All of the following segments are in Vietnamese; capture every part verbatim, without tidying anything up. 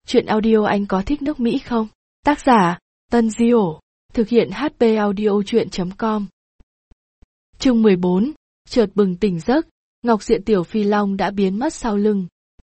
Chuyện audio anh có thích nước Mỹ không? Tác giả, Tân Diểu. Thực hiện hát pê audio chuyện chấm com. Chương mười bốn, chợt bừng tỉnh giấc, Ngọc Diện Tiểu Phi Long đã biến mất sau lưng.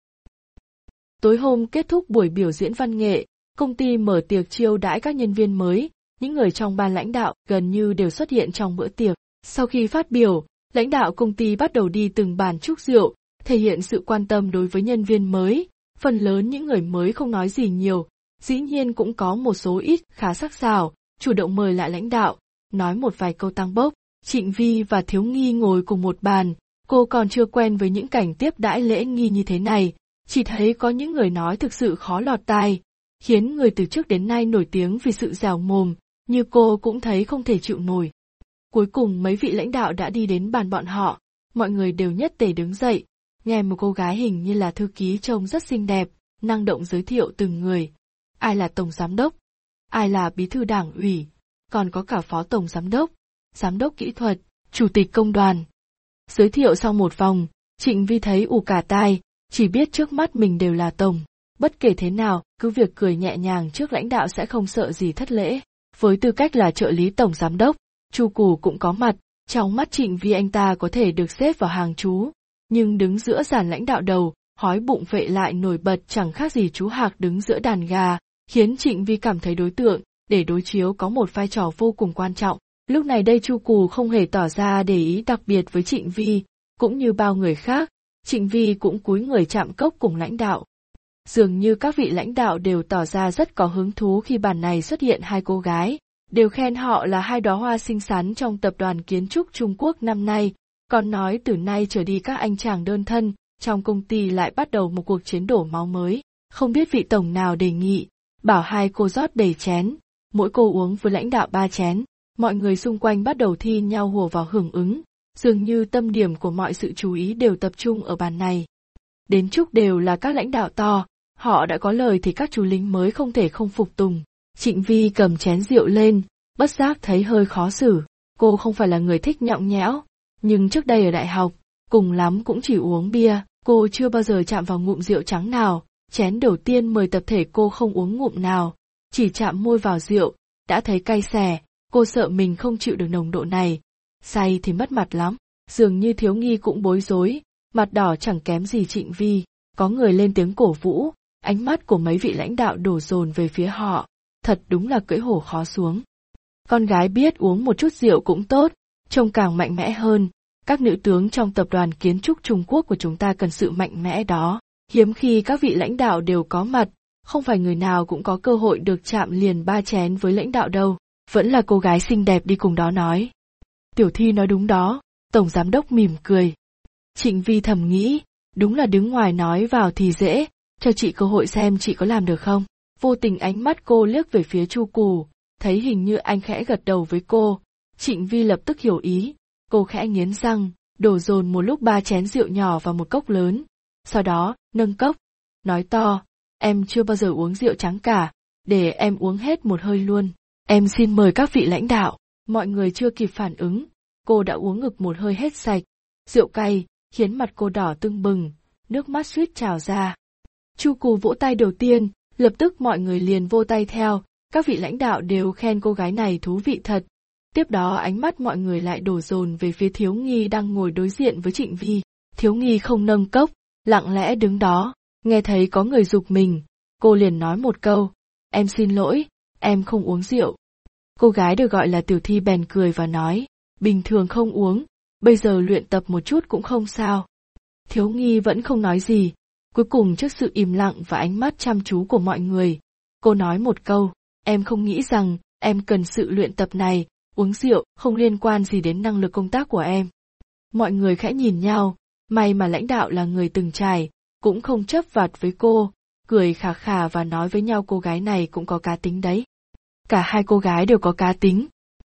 Tối hôm kết thúc buổi biểu diễn văn nghệ, công ty mở tiệc chiêu đãi các nhân viên mới, những người trong ban lãnh đạo gần như đều xuất hiện trong bữa tiệc. Sau khi phát biểu, lãnh đạo công ty bắt đầu đi từng bàn chúc rượu, thể hiện sự quan tâm đối với nhân viên mới. Phần lớn những người mới không nói gì nhiều, dĩ nhiên cũng có một số ít khá sắc sảo, chủ động mời lại lãnh đạo, nói một vài câu tăng bốc. Trịnh Vi và Thiếu Nghi ngồi cùng một bàn, cô còn chưa quen với những cảnh tiếp đãi lễ nghi như thế này, chỉ thấy có những người nói thực sự khó lọt tai, khiến người từ trước đến nay nổi tiếng vì sự dẻo mồm, như cô cũng thấy không thể chịu nổi. Cuối cùng mấy vị lãnh đạo đã đi đến bàn bọn họ, mọi người đều nhất tề đứng dậy, nghe một cô gái hình như là thư ký trông rất xinh đẹp, năng động giới thiệu từng người. Ai là tổng giám đốc, ai là bí thư đảng ủy, còn có cả phó tổng giám đốc, giám đốc kỹ thuật, chủ tịch công đoàn. Giới thiệu xong một vòng, Trịnh Vi thấy ù cả tai, chỉ biết trước mắt mình đều là tổng. Bất kể thế nào, cứ việc cười nhẹ nhàng trước lãnh đạo sẽ không sợ gì thất lễ. Với tư cách là trợ lý tổng giám đốc, Chu Cù cũng có mặt, trong mắt Trịnh Vi anh ta có thể được xếp vào hàng chú. Nhưng đứng giữa dàn lãnh đạo đầu, hói bụng vệ lại nổi bật chẳng khác gì chú hạc đứng giữa đàn gà, khiến Trịnh Vi cảm thấy đối tượng để đối chiếu có một vai trò vô cùng quan trọng. Lúc này đây Chu Cù không hề tỏ ra để ý đặc biệt với Trịnh Vi, cũng như bao người khác, Trịnh Vi cũng cúi người chạm cốc cùng lãnh đạo. Dường như các vị lãnh đạo đều tỏ ra rất có hứng thú khi bàn này xuất hiện hai cô gái, đều khen họ là hai đóa hoa xinh xắn trong tập đoàn kiến trúc Trung Quốc năm nay. Còn nói từ nay trở đi các anh chàng đơn thân, trong công ty lại bắt đầu một cuộc chiến đổ máu mới. Không biết vị tổng nào đề nghị, bảo hai cô rót đầy chén, mỗi cô uống với lãnh đạo ba chén. Mọi người xung quanh bắt đầu thi nhau hùa vào hưởng ứng, dường như tâm điểm của mọi sự chú ý đều tập trung ở bàn này. Đến chúc đều là các lãnh đạo to, họ đã có lời thì các chú lính mới không thể không phục tùng. Trịnh Vi cầm chén rượu lên, bất giác thấy hơi khó xử, cô không phải là người thích nhõng nhẽo. Nhưng trước đây ở đại học, cùng lắm cũng chỉ uống bia, cô chưa bao giờ chạm vào ngụm rượu trắng nào, chén đầu tiên mời tập thể cô không uống ngụm nào, chỉ chạm môi vào rượu, đã thấy cay xè, cô sợ mình không chịu được nồng độ này, say thì mất mặt lắm, dường như Thiếu Nghi cũng bối rối, mặt đỏ chẳng kém gì Trịnh Vi, có người lên tiếng cổ vũ, ánh mắt của mấy vị lãnh đạo đổ dồn về phía họ, thật đúng là cưỡi hổ khó xuống. Con gái biết uống một chút rượu cũng tốt, trông càng mạnh mẽ hơn. Các nữ tướng trong tập đoàn kiến trúc Trung Quốc của chúng ta cần sự mạnh mẽ đó. Hiếm khi các vị lãnh đạo đều có mặt, không phải người nào cũng có cơ hội được chạm liền ba chén với lãnh đạo đâu. Vẫn là cô gái xinh đẹp đi cùng đó nói. Tiểu Thi nói đúng đó, tổng giám đốc mỉm cười. Trịnh Vi thầm nghĩ, đúng là đứng ngoài nói vào thì dễ, cho chị cơ hội xem chị có làm được không. Vô tình ánh mắt cô liếc về phía Chu Cù, thấy hình như anh khẽ gật đầu với cô. Trịnh Vi lập tức hiểu ý. Cô khẽ nghiến răng, đổ dồn một lúc ba chén rượu nhỏ vào một cốc lớn. Sau đó, nâng cốc, nói to, em chưa bao giờ uống rượu trắng cả, để em uống hết một hơi luôn. Em xin mời các vị lãnh đạo. Mọi người chưa kịp phản ứng, cô đã uống ngực một hơi hết sạch. Rượu cay, khiến mặt cô đỏ tưng bừng, nước mắt suýt trào ra. Chu Cù vỗ tay đầu tiên, lập tức mọi người liền vỗ tay theo, các vị lãnh đạo đều khen cô gái này thú vị thật. Tiếp đó ánh mắt mọi người lại đổ dồn về phía Thiếu Nghi đang ngồi đối diện với Trịnh Vi. Thiếu Nghi không nâng cốc, lặng lẽ đứng đó, nghe thấy có người giục mình, cô liền nói một câu, em xin lỗi, em không uống rượu. Cô gái được gọi là Tiểu Thi bèn cười và nói, bình thường không uống, bây giờ luyện tập một chút cũng không sao. Thiếu Nghi vẫn không nói gì, cuối cùng trước sự im lặng và ánh mắt chăm chú của mọi người, cô nói một câu, em không nghĩ rằng em cần sự luyện tập này. Uống rượu không liên quan gì đến năng lực công tác của em. Mọi người khẽ nhìn nhau, may mà lãnh đạo là người từng trải, cũng không chấp vặt với cô, cười khà khà và nói với nhau cô gái này cũng có cá tính đấy. Cả hai cô gái đều có cá tính.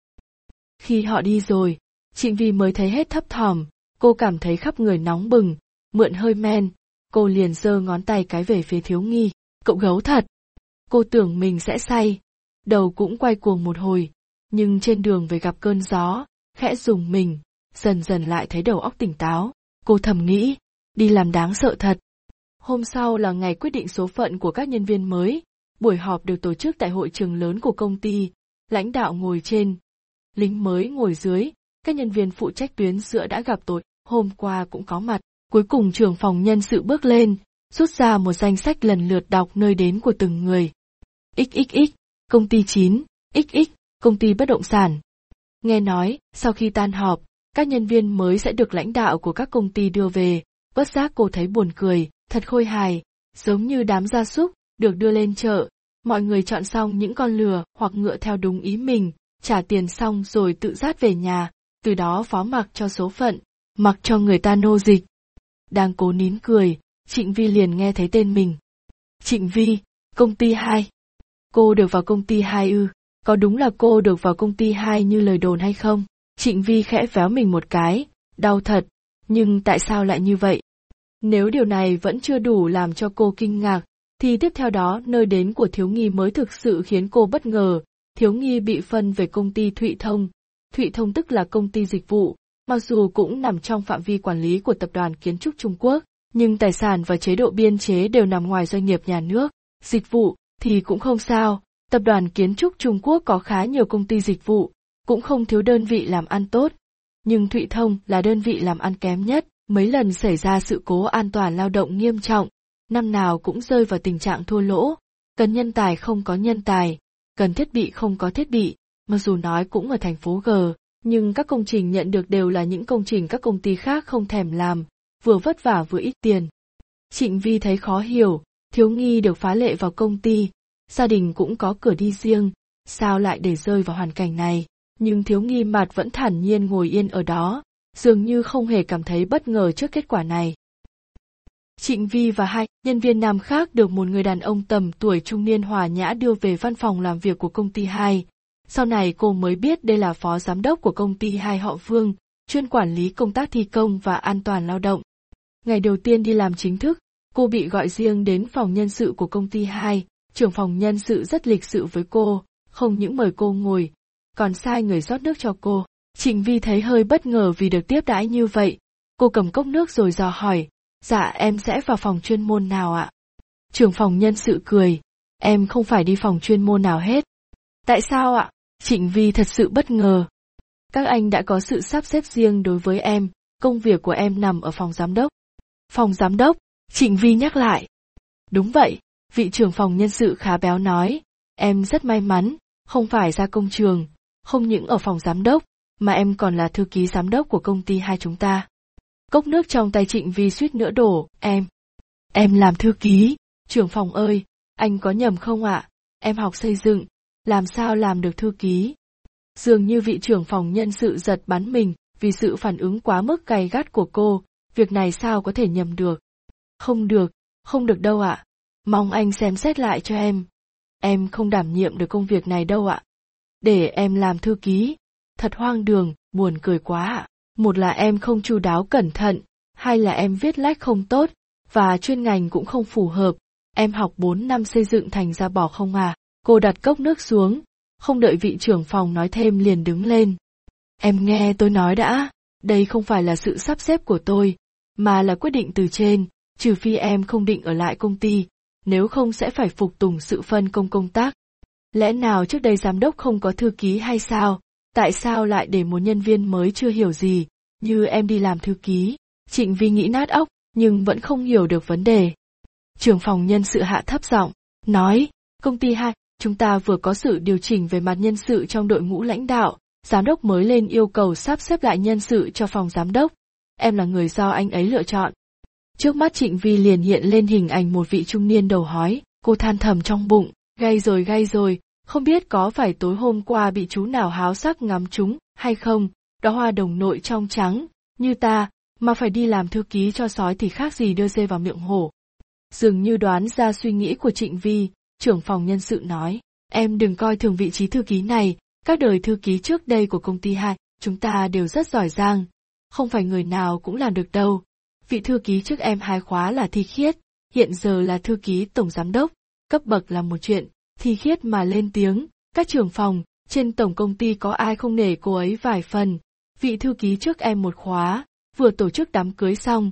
Khi họ đi rồi, Trịnh Vi mới thấy hết thấp thỏm, cô cảm thấy khắp người nóng bừng, mượn hơi men, cô liền giơ ngón tay cái về phía Thiếu Nghi, cậu gấu thật. Cô tưởng mình sẽ say, đầu cũng quay cuồng một hồi. Nhưng trên đường về gặp cơn gió, khẽ rùng mình, dần dần lại thấy đầu óc tỉnh táo, cô thầm nghĩ, đi làm đáng sợ thật. Hôm sau là ngày quyết định số phận của các nhân viên mới. Buổi họp được tổ chức tại hội trường lớn của công ty. Lãnh đạo ngồi trên, lính mới ngồi dưới, các nhân viên phụ trách tuyến giữa đã gặp tôi, hôm qua cũng có mặt. Cuối cùng trưởng phòng nhân sự bước lên, rút ra một danh sách lần lượt đọc nơi đến của từng người. ích ích ích, công ty chín, ích ích, công ty bất động sản. Nghe nói, sau khi tan họp, các nhân viên mới sẽ được lãnh đạo của các công ty đưa về, bất giác cô thấy buồn cười, thật khôi hài, giống như đám gia súc, được đưa lên chợ. Mọi người chọn xong những con lừa hoặc ngựa theo đúng ý mình, trả tiền xong rồi tự dắt về nhà, từ đó phó mặc cho số phận, mặc cho người ta nô dịch. Đang cố nín cười, Trịnh Vi liền nghe thấy tên mình. Trịnh Vi, công ty hai. Cô được vào công ty hai ư, có đúng là cô được vào công ty hai như lời đồn hay không? Trịnh Vi khẽ véo mình một cái, đau thật, nhưng tại sao lại như vậy? Nếu điều này vẫn chưa đủ làm cho cô kinh ngạc, thì tiếp theo đó nơi đến của Thiếu Nghi mới thực sự khiến cô bất ngờ. Thiếu Nghi bị phân về công ty Thụy Thông. Thụy Thông tức là công ty dịch vụ, mặc dù cũng nằm trong phạm vi quản lý của Tập đoàn Kiến trúc Trung Quốc, nhưng tài sản và chế độ biên chế đều nằm ngoài doanh nghiệp nhà nước. Dịch vụ thì cũng không sao, Tập đoàn Kiến trúc Trung Quốc có khá nhiều công ty dịch vụ, cũng không thiếu đơn vị làm ăn tốt. Nhưng Thụy Thông là đơn vị làm ăn kém nhất, mấy lần xảy ra sự cố an toàn lao động nghiêm trọng, năm nào cũng rơi vào tình trạng thua lỗ, cần nhân tài không có nhân tài, cần thiết bị không có thiết bị, mặc dù nói cũng ở thành phố G, nhưng các công trình nhận được đều là những công trình các công ty khác không thèm làm, vừa vất vả vừa ít tiền. Trịnh Vi thấy khó hiểu, Thiếu Nghi được phá lệ vào công ty, gia đình cũng có cửa đi riêng, sao lại để rơi vào hoàn cảnh này, nhưng Thiếu Nghi mặt vẫn thản nhiên ngồi yên ở đó, dường như không hề cảm thấy bất ngờ trước kết quả này. Trịnh Vi và hai nhân viên nam khác được một người đàn ông tầm tuổi trung niên hòa nhã đưa về văn phòng làm việc của công ty hai. Sau này cô mới biết đây là phó giám đốc của công ty hai họ Vương, chuyên quản lý công tác thi công và an toàn lao động. Ngày đầu tiên đi làm chính thức, cô bị gọi riêng đến phòng nhân sự của công ty hai, trưởng phòng nhân sự rất lịch sự với cô, không những mời cô ngồi, còn sai người rót nước cho cô. Trịnh Vi thấy hơi bất ngờ vì được tiếp đãi như vậy, cô cầm cốc nước rồi dò hỏi, dạ em sẽ vào phòng chuyên môn nào ạ? Trưởng phòng nhân sự cười, em không phải đi phòng chuyên môn nào hết. Tại sao ạ? Trịnh Vi thật sự bất ngờ. Các anh đã có sự sắp xếp riêng đối với em, công việc của em nằm ở phòng giám đốc. Phòng giám đốc, Trịnh Vi nhắc lại. Đúng vậy, vị trưởng phòng nhân sự khá béo nói, em rất may mắn, không phải ra công trường, không những ở phòng giám đốc, mà em còn là thư ký giám đốc của công ty hai chúng ta. Cốc nước trong tay Trịnh Vi suýt nữa đổ, em. Em làm thư ký, trưởng phòng ơi, anh có nhầm không ạ? Em học xây dựng, làm sao làm được thư ký? Dường như vị trưởng phòng nhân sự giật bắn mình vì sự phản ứng quá mức gay gắt của cô, việc này sao có thể nhầm được? Không được, không được đâu ạ. Mong anh xem xét lại cho em. Em không đảm nhiệm được công việc này đâu ạ. Để em làm thư ký, thật hoang đường, buồn cười quá ạ. Một là em không chu đáo cẩn thận, hai là em viết lách không tốt, và chuyên ngành cũng không phù hợp. Em học bốn năm xây dựng thành ra bỏ không à? Cô đặt cốc nước xuống, không đợi vị trưởng phòng nói thêm liền đứng lên. Em nghe tôi nói đã, đây không phải là sự sắp xếp của tôi, mà là quyết định từ trên, trừ phi em không định ở lại công ty, nếu không sẽ phải phục tùng sự phân công công tác. Lẽ nào trước đây giám đốc không có thư ký hay sao? Tại sao lại để một nhân viên mới chưa hiểu gì, như em đi làm thư ký? Trịnh Vi nghĩ nát óc, nhưng vẫn không hiểu được vấn đề. Trưởng phòng nhân sự hạ thấp giọng, nói, công ty hai, chúng ta vừa có sự điều chỉnh về mặt nhân sự trong đội ngũ lãnh đạo, giám đốc mới lên yêu cầu sắp xếp lại nhân sự cho phòng giám đốc. Em là người do anh ấy lựa chọn. Trước mắt Trịnh Vi liền hiện lên hình ảnh một vị trung niên đầu hói, cô than thầm trong bụng, gay rồi gay rồi, không biết có phải tối hôm qua bị chú nào háo sắc ngắm trúng hay không, đóa hoa đồng nội trong trắng, như ta, mà phải đi làm thư ký cho sói thì khác gì đưa dê vào miệng hổ. Dường như đoán ra suy nghĩ của Trịnh Vi, trưởng phòng nhân sự nói, em đừng coi thường vị trí thư ký này, các đời thư ký trước đây của công ty hai, chúng ta đều rất giỏi giang, không phải người nào cũng làm được đâu. Vị thư ký trước em hai khóa là Thi Khiết, hiện giờ là thư ký tổng giám đốc, cấp bậc là một chuyện, Thi Khiết mà lên tiếng, các trưởng phòng, trên tổng công ty có ai không nể cô ấy vài phần. Vị thư ký trước em một khóa, vừa tổ chức đám cưới xong,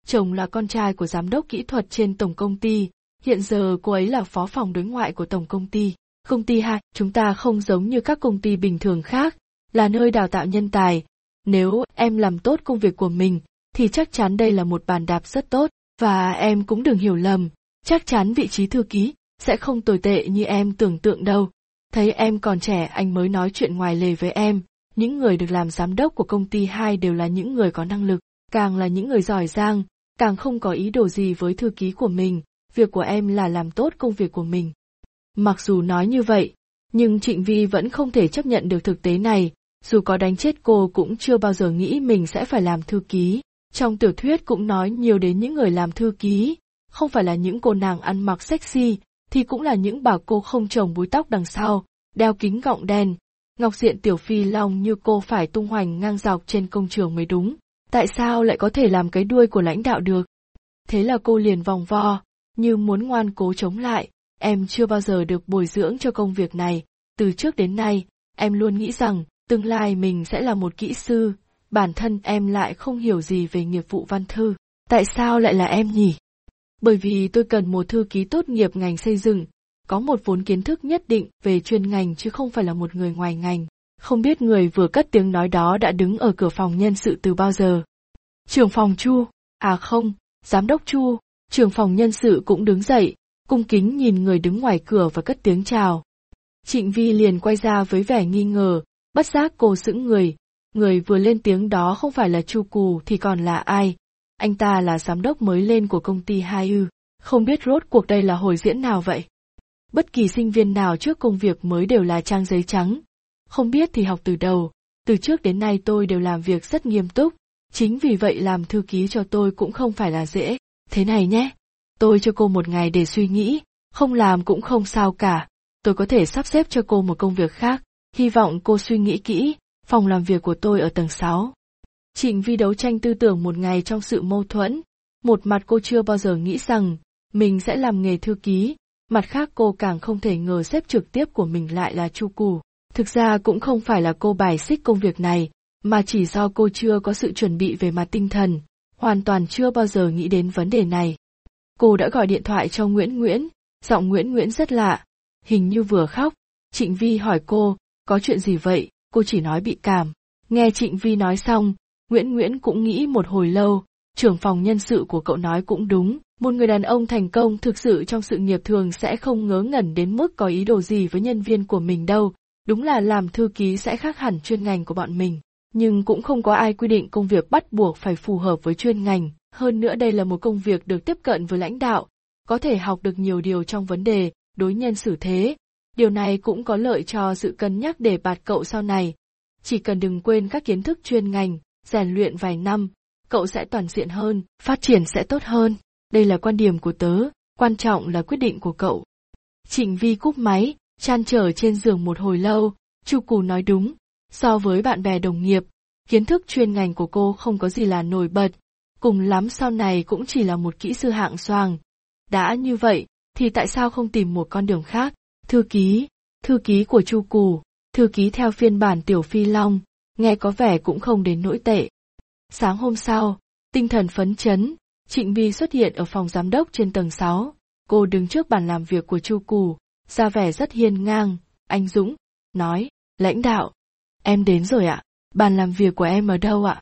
chồng là con trai của giám đốc kỹ thuật trên tổng công ty, hiện giờ cô ấy là phó phòng đối ngoại của tổng công ty. Công ty hai, chúng ta không giống như các công ty bình thường khác, là nơi đào tạo nhân tài. Nếu em làm tốt công việc của mình, thì chắc chắn đây là một bàn đạp rất tốt, và em cũng đừng hiểu lầm, chắc chắn vị trí thư ký sẽ không tồi tệ như em tưởng tượng đâu. Thấy em còn trẻ anh mới nói chuyện ngoài lề với em, những người được làm giám đốc của công ty hai đều là những người có năng lực, càng là những người giỏi giang, càng không có ý đồ gì với thư ký của mình, việc của em là làm tốt công việc của mình. Mặc dù nói như vậy, nhưng Trịnh Vi vẫn không thể chấp nhận được thực tế này, dù có đánh chết cô cũng chưa bao giờ nghĩ mình sẽ phải làm thư ký. Trong tiểu thuyết cũng nói nhiều đến những người làm thư ký, không phải là những cô nàng ăn mặc sexy, thì cũng là những bà cô không trồng búi tóc đằng sau, đeo kính gọng đen. Ngọc Diện Tiểu Phi Long như cô phải tung hoành ngang dọc trên công trường mới đúng, tại sao lại có thể làm cái đuôi của lãnh đạo được? Thế là cô liền vòng vo, như muốn ngoan cố chống lại, em chưa bao giờ được bồi dưỡng cho công việc này, từ trước đến nay, em luôn nghĩ rằng, tương lai mình sẽ là một kỹ sư, bản thân em lại không hiểu gì về nghiệp vụ văn thư, tại sao lại là em nhỉ? Bởi vì tôi cần một thư ký tốt nghiệp ngành xây dựng, có một vốn kiến thức nhất định về chuyên ngành chứ không phải là một người ngoài ngành. Không biết người vừa cất tiếng nói đó đã đứng ở cửa phòng nhân sự từ bao giờ. Trưởng phòng Chu, à không, giám đốc Chu, trưởng phòng nhân sự cũng đứng dậy, cung kính nhìn người đứng ngoài cửa và cất tiếng chào. Trịnh Vi liền quay ra với vẻ nghi ngờ, bất giác cô sững người, người vừa lên tiếng đó không phải là Chu Cù thì còn là ai? Anh ta là giám đốc mới lên của công ty hai ư, không biết rốt cuộc đây là hồi diễn nào vậy? Bất kỳ sinh viên nào trước công việc mới đều là trang giấy trắng. Không biết thì học từ đầu, từ trước đến nay tôi đều làm việc rất nghiêm túc, chính vì vậy làm thư ký cho tôi cũng không phải là dễ. Thế này nhé, tôi cho cô một ngày để suy nghĩ, không làm cũng không sao cả, tôi có thể sắp xếp cho cô một công việc khác, hy vọng cô suy nghĩ kỹ, phòng làm việc của tôi ở tầng sáu. Trịnh Vi đấu tranh tư tưởng một ngày trong sự mâu thuẫn, một mặt cô chưa bao giờ nghĩ rằng mình sẽ làm nghề thư ký, mặt khác cô càng không thể ngờ sếp trực tiếp của mình lại là Chu Cù. Thực ra cũng không phải là cô bài xích công việc này, mà chỉ do cô chưa có sự chuẩn bị về mặt tinh thần, hoàn toàn chưa bao giờ nghĩ đến vấn đề này. Cô đã gọi điện thoại cho Nguyễn Nguyễn, giọng Nguyễn Nguyễn rất lạ, hình như vừa khóc. Trịnh Vi hỏi cô, có chuyện gì vậy, cô chỉ nói bị cảm. Nghe Trịnh Vi nói xong, Nguyễn Nguyễn cũng nghĩ một hồi lâu, trưởng phòng nhân sự của cậu nói cũng đúng, một người đàn ông thành công thực sự trong sự nghiệp thường sẽ không ngớ ngẩn đến mức có ý đồ gì với nhân viên của mình đâu, đúng là làm thư ký sẽ khác hẳn chuyên ngành của bọn mình, nhưng cũng không có ai quy định công việc bắt buộc phải phù hợp với chuyên ngành, hơn nữa đây là một công việc được tiếp cận với lãnh đạo, có thể học được nhiều điều trong vấn đề đối nhân xử thế, điều này cũng có lợi cho sự cân nhắc đề bạt cậu sau này, chỉ cần đừng quên các kiến thức chuyên ngành, rèn luyện vài năm, cậu sẽ toàn diện hơn, phát triển sẽ tốt hơn. Đây là quan điểm của tớ, quan trọng là quyết định của cậu. Trịnh Vi cúp máy, chan trở trên giường một hồi lâu, Chu Cù nói đúng, so với bạn bè đồng nghiệp, kiến thức chuyên ngành của cô không có gì là nổi bật, cùng lắm sau này cũng chỉ là một kỹ sư hạng xoàng. Đã như vậy, thì tại sao không tìm một con đường khác? Thư ký, thư ký của Chu Cù, thư ký theo phiên bản Tiểu Phi Long, nghe có vẻ cũng không đến nỗi tệ. Sáng hôm sau, tinh thần phấn chấn, Trịnh Vi xuất hiện ở phòng giám đốc trên tầng sáu, cô đứng trước bàn làm việc của Chu Cù, ra vẻ rất hiên ngang, anh dũng, nói, lãnh đạo, em đến rồi ạ, bàn làm việc của em ở đâu ạ?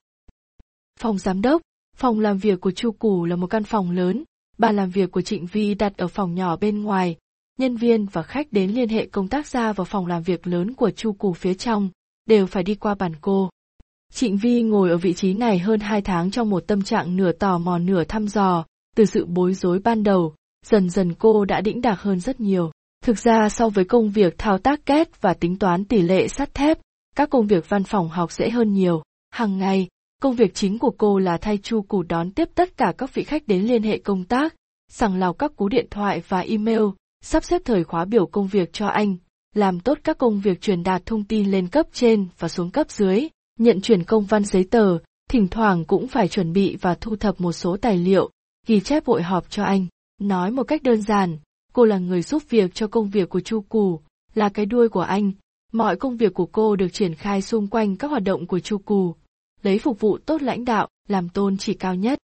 Phòng giám đốc, phòng làm việc của Chu Cù là một căn phòng lớn, bàn làm việc của Trịnh Vi đặt ở phòng nhỏ bên ngoài, nhân viên và khách đến liên hệ công tác ra vào phòng làm việc lớn của Chu Cù phía trong, đều phải đi qua bàn cô. Trịnh Vi ngồi ở vị trí này hơn hai tháng trong một tâm trạng nửa tò mò nửa thăm dò, từ sự bối rối ban đầu, dần dần cô đã đĩnh đạc hơn rất nhiều. Thực ra so với công việc thao tác két và tính toán tỷ lệ sắt thép, các công việc văn phòng học dễ hơn nhiều. Hàng ngày, công việc chính của cô là thay Chu Cù đón tiếp tất cả các vị khách đến liên hệ công tác, sàng lọc các cú điện thoại và email, sắp xếp thời khóa biểu công việc cho anh, làm tốt các công việc truyền đạt thông tin lên cấp trên và xuống cấp dưới, nhận chuyển công văn giấy tờ, thỉnh thoảng cũng phải chuẩn bị và thu thập một số tài liệu, ghi chép hội họp cho anh. Nói một cách đơn giản, cô là người giúp việc cho công việc của Chu Cù, là cái đuôi của anh. Mọi công việc của cô được triển khai xung quanh các hoạt động của Chu Cù, lấy phục vụ tốt lãnh đạo, làm tôn chỉ cao nhất.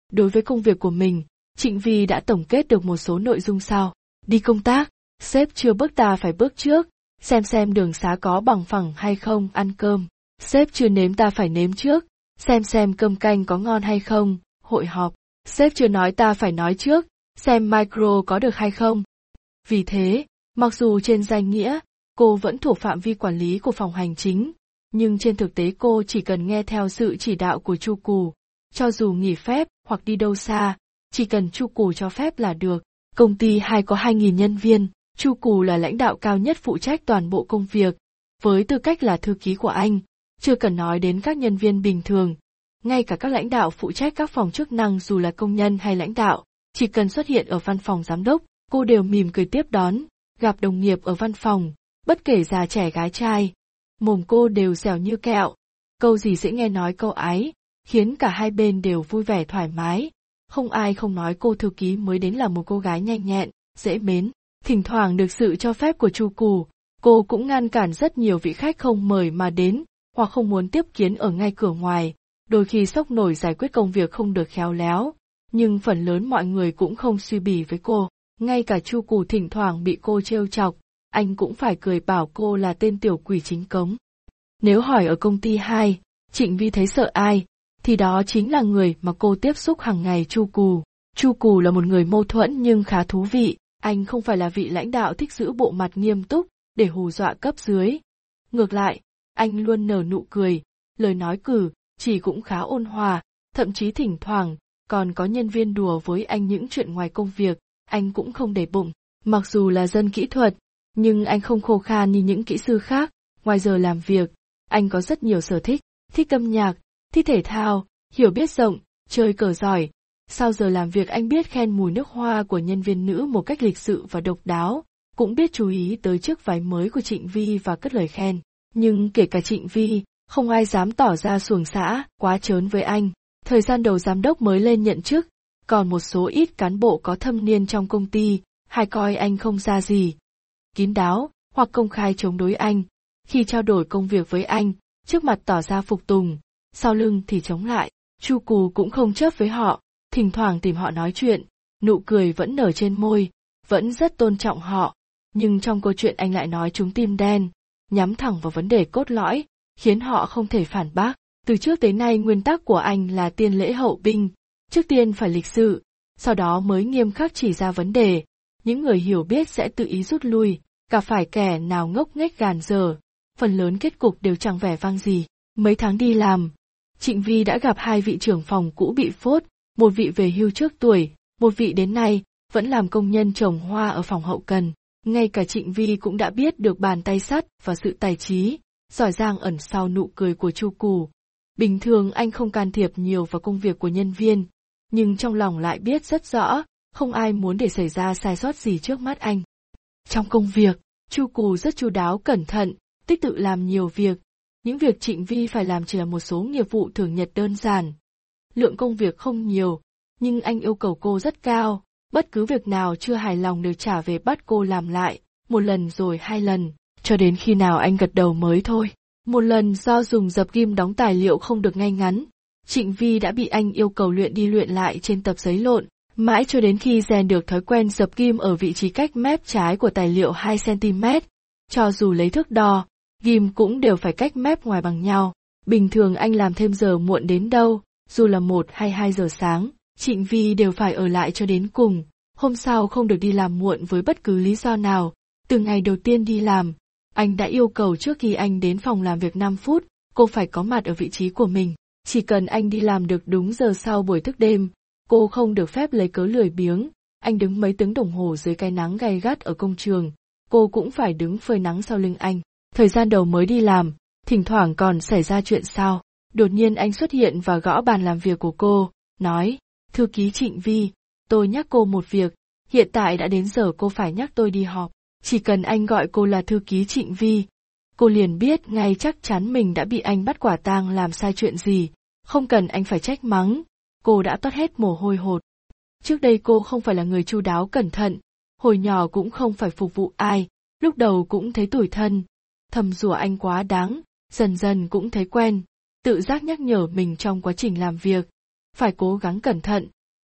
Đối với công việc của mình, Trịnh Vi đã tổng kết được một số nội dung sau. Đi công tác, sếp chưa bước ta phải bước trước, xem xem đường xá có bằng phẳng hay không, ăn cơm. Sếp chưa nếm ta phải nếm trước, xem xem cơm canh có ngon hay không, hội họp. Sếp chưa nói ta phải nói trước, xem micro có được hay không. Vì thế, mặc dù trên danh nghĩa, cô vẫn thuộc phạm vi quản lý của phòng hành chính, nhưng trên thực tế cô chỉ cần nghe theo sự chỉ đạo của Chu Cù. Cho dù nghỉ phép hoặc đi đâu xa, chỉ cần Chu Cù cho phép là được. Công ty hai có hai nghìn nhân viên, Chu Cù là lãnh đạo cao nhất phụ trách toàn bộ công việc. Với tư cách là thư ký của anh, chưa cần nói đến các nhân viên bình thường. Ngay cả các lãnh đạo phụ trách các phòng chức năng dù là công nhân hay lãnh đạo, chỉ cần xuất hiện ở văn phòng giám đốc, cô đều mỉm cười tiếp đón, gặp đồng nghiệp ở văn phòng, bất kể già trẻ gái trai. Mồm cô đều dẻo như kẹo, câu gì dễ nghe nói câu ấy, khiến cả hai bên đều vui vẻ thoải mái. Không ai không nói cô thư ký mới đến là một cô gái nhanh nhẹn, dễ mến. Thỉnh thoảng được sự cho phép của Chu Cù, cô cũng ngăn cản rất nhiều vị khách không mời mà đến, hoặc không muốn tiếp kiến ở ngay cửa ngoài. Đôi khi sốc nổi giải quyết công việc không được khéo léo, nhưng phần lớn mọi người cũng không suy bỉ với cô. Ngay cả Chu Cù thỉnh thoảng bị cô trêu chọc, anh cũng phải cười bảo cô là tên tiểu quỷ chính cống. Nếu hỏi ở công ty hai, Trịnh Vi thấy sợ ai, thì đó chính là người mà cô tiếp xúc hàng ngày, Chu Cù. Chu Cù là một người mâu thuẫn nhưng khá thú vị, anh không phải là vị lãnh đạo thích giữ bộ mặt nghiêm túc để hù dọa cấp dưới. Ngược lại, anh luôn nở nụ cười, lời nói cử chỉ cũng khá ôn hòa, thậm chí thỉnh thoảng còn có nhân viên đùa với anh những chuyện ngoài công việc, anh cũng không để bụng. Mặc dù là dân kỹ thuật, nhưng anh không khô khan như những kỹ sư khác. Ngoài giờ làm việc, anh có rất nhiều sở thích, thích âm nhạc, thích thể thao, hiểu biết rộng, chơi cờ giỏi. Sau giờ làm việc anh biết khen mùi nước hoa của nhân viên nữ một cách lịch sự và độc đáo, cũng biết chú ý tới chiếc váy mới của Trịnh Vi và cất lời khen. Nhưng kể cả Trịnh Vi, không ai dám tỏ ra xuồng xã, quá trớn với anh. Thời gian đầu giám đốc mới lên nhận chức, còn một số ít cán bộ có thâm niên trong công ty, hay coi anh không ra gì. Kín đáo, hoặc công khai chống đối anh. Khi trao đổi công việc với anh, trước mặt tỏ ra phục tùng, sau lưng thì chống lại. Chu Cù cũng không chấp với họ, thỉnh thoảng tìm họ nói chuyện, nụ cười vẫn nở trên môi, vẫn rất tôn trọng họ. Nhưng trong câu chuyện anh lại nói trúng tim đen, nhắm thẳng vào vấn đề cốt lõi, khiến họ không thể phản bác. Từ trước tới nay nguyên tắc của anh là tiên lễ hậu binh, trước tiên phải lịch sự, sau đó mới nghiêm khắc chỉ ra vấn đề. Những người hiểu biết sẽ tự ý rút lui, cả phải kẻ nào ngốc nghếch gàn dở, phần lớn kết cục đều chẳng vẻ vang gì. Mấy tháng đi làm, Trịnh Vi đã gặp hai vị trưởng phòng cũ bị phốt, một vị về hưu trước tuổi, một vị đến nay vẫn làm công nhân trồng hoa ở phòng hậu cần. Ngay cả Trịnh Vi cũng đã biết được bàn tay sắt và sự tài trí, giỏi giang ẩn sau nụ cười của Chu Cù. Bình thường anh không can thiệp nhiều vào công việc của nhân viên, nhưng trong lòng lại biết rất rõ, không ai muốn để xảy ra sai sót gì trước mắt anh. Trong công việc, Chu Cù rất chu đáo cẩn thận, tích tự làm nhiều việc. Những việc Trịnh Vi phải làm chỉ là một số nghiệp vụ thường nhật đơn giản. Lượng công việc không nhiều, nhưng anh yêu cầu cô rất cao, bất cứ việc nào chưa hài lòng đều trả về bắt cô làm lại, một lần rồi hai lần, cho đến khi nào anh gật đầu mới thôi. Một lần do dùng dập ghim đóng tài liệu không được ngay ngắn, Trịnh Vi đã bị anh yêu cầu luyện đi luyện lại trên tập giấy lộn, mãi cho đến khi rèn được thói quen dập ghim ở vị trí cách mép trái của tài liệu hai xăng ti mét. Cho dù lấy thước đo, ghim cũng đều phải cách mép ngoài bằng nhau. Bình thường anh làm thêm giờ muộn đến đâu, dù là một hay hai giờ sáng, Trịnh Vi đều phải ở lại cho đến cùng. Hôm sau không được đi làm muộn với bất cứ lý do nào. Từ ngày đầu tiên đi làm, anh đã yêu cầu trước khi anh đến phòng làm việc năm phút, cô phải có mặt ở vị trí của mình. Chỉ cần anh đi làm được đúng giờ sau buổi thức đêm, cô không được phép lấy cớ lười biếng. Anh đứng mấy tiếng đồng hồ dưới cái nắng gay gắt ở công trường, cô cũng phải đứng phơi nắng sau lưng anh. Thời gian đầu mới đi làm, thỉnh thoảng còn xảy ra chuyện sao. Đột nhiên anh xuất hiện và gõ bàn làm việc của cô, nói, thư ký Trịnh Vi, tôi nhắc cô một việc, hiện tại đã đến giờ cô phải nhắc tôi đi họp. Chỉ cần anh gọi cô là thư ký Trịnh Vi, cô liền biết ngay chắc chắn mình đã bị anh bắt quả tang làm sai chuyện gì, không cần anh phải trách mắng, cô đã toát hết mồ hôi hột. Trước đây cô không phải là người chu đáo cẩn thận, hồi nhỏ cũng không phải phục vụ ai, lúc đầu cũng thấy tủi thân, thầm rủa anh quá đáng, dần dần cũng thấy quen, tự giác nhắc nhở mình trong quá trình làm việc, phải cố gắng cẩn thận,